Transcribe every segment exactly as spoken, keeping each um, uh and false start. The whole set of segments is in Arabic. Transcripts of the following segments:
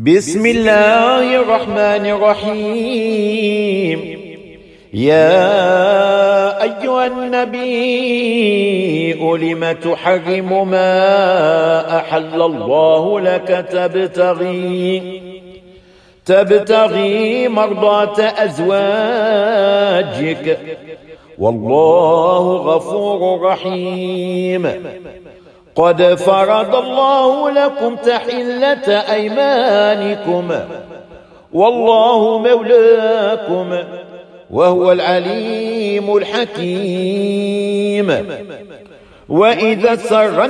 بسم الله الرحمن الرحيم. يا أيها النبي لم تحرم ما أحل الله لك تبتغي تبتغي مرضات أزواجك والله غفور رحيم. قد فرض الله لكم تحلة أيمانكم والله مولاكم وهو العليم الحكيم. وإذا سر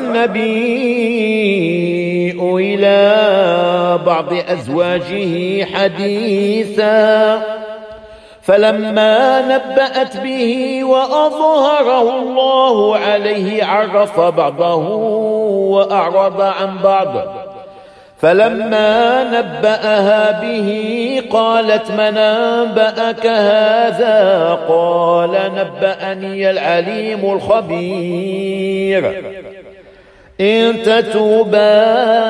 النبي إلى بعض أزواجه حديثا فلما نبأت به وأظهره الله عليه عرف بعضه وأعرض عن بعض. فلما نبأها به قالت من أنبأك هذا؟ قال نبأني العليم الخبير. إن تتوبا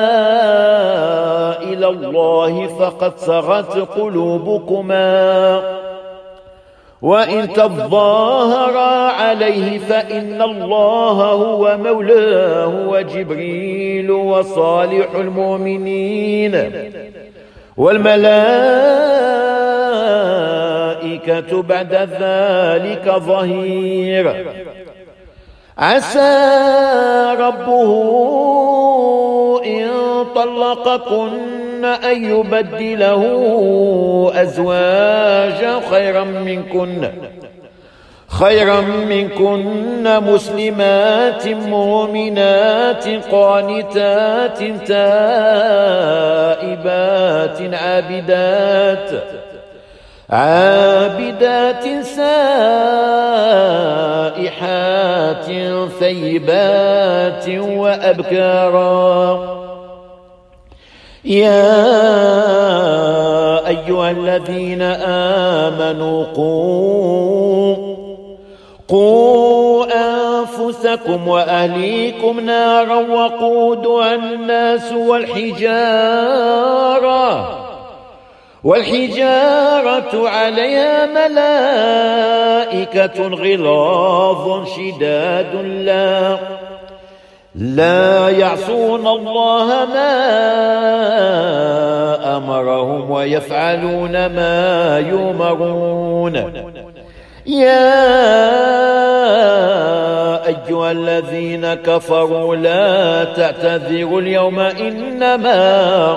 إلى الله فقد صغت قلوبكما وإن تظاهرا عليه فإن الله هو مولاه وجبريل وصالح المؤمنين والملائكة بعد ذلك ظهير. عسى ربه إن طلقكن أن يبدله أزواجا خيرا منكن خيرا منكن مسلمات مؤمنات قانتات تائبات عابدات عابدات سائحات ثيبات وأبكارا. يا أيها الذين آمنوا قوا قوا أنفسكم وأهليكم نارا وقودها الناس والحجارة والحجارة عليها ملائكة غلاظ شداد لا لا يعصون الله ما أمرهم ويفعلون ما يؤمرون. يا أيها الذين كفروا لا تعتذروا اليوم إنما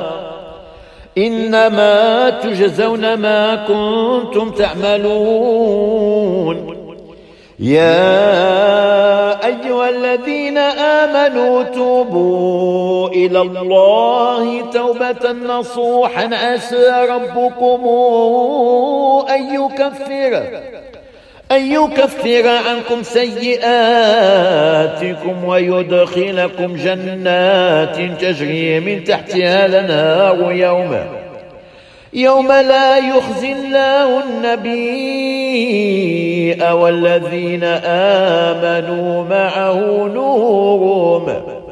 إنما تجزون ما كنتم تعملون. يا أيها الذين آمنوا توبوا إلى الله توبة نصوحا عسى ربكم أن يكفر أن يكفر عنكم سيئاتكم ويدخلكم جنات تجري من تحتها الأنهار يوم يوم لا يخزي الله النبي والذين آمنوا معه نورهم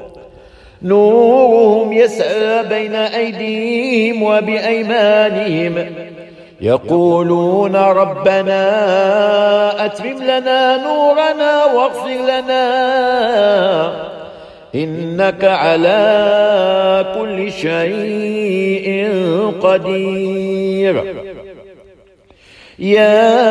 نورهم يسعى بين أيديهم وبأيمانهم يقولون ربنا أتمم لنا نورنا واغفر لنا إنك على كل شيء قدير. يا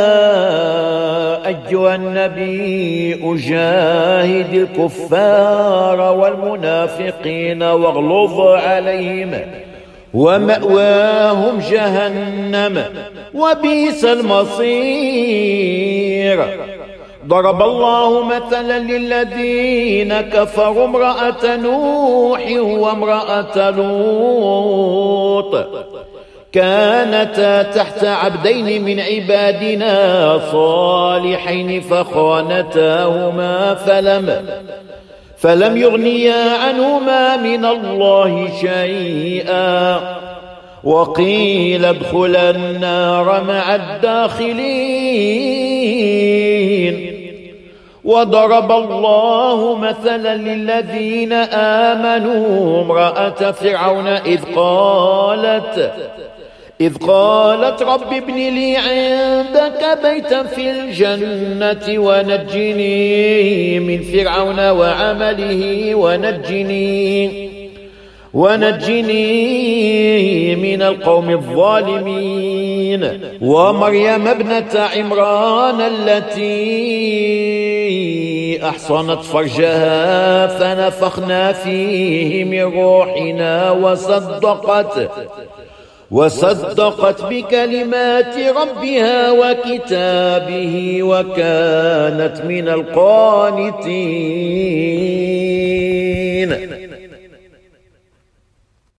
أيها النبي أجاهد الكفار والمنافقين واغلظ عليهم ومأواهم جهنم وبئس المصير. ضرب الله مثلا للذين كفروا امرأة نوح وامرأة لوط كانتا تحت عبدين من عبادنا صالحين فخانتاهما فلم فلم يغنيا عنهما من الله شيئا وقيل ادخلا النار مع الداخلين. وضرب الله مثلا للذين آمنوا امرأة فرعون إذ قالت إذ قالت رب ابن لي عندك بيتا في الجنة ونجني من فرعون وعمله ونجني ونجني من القوم الظالمين. ومريم ابنة عمران التي أحصنت فرجها فنفخنا فيه من روحنا وصدقت وصدقت بكلمات ربها وكتابه وكانت من القانتين.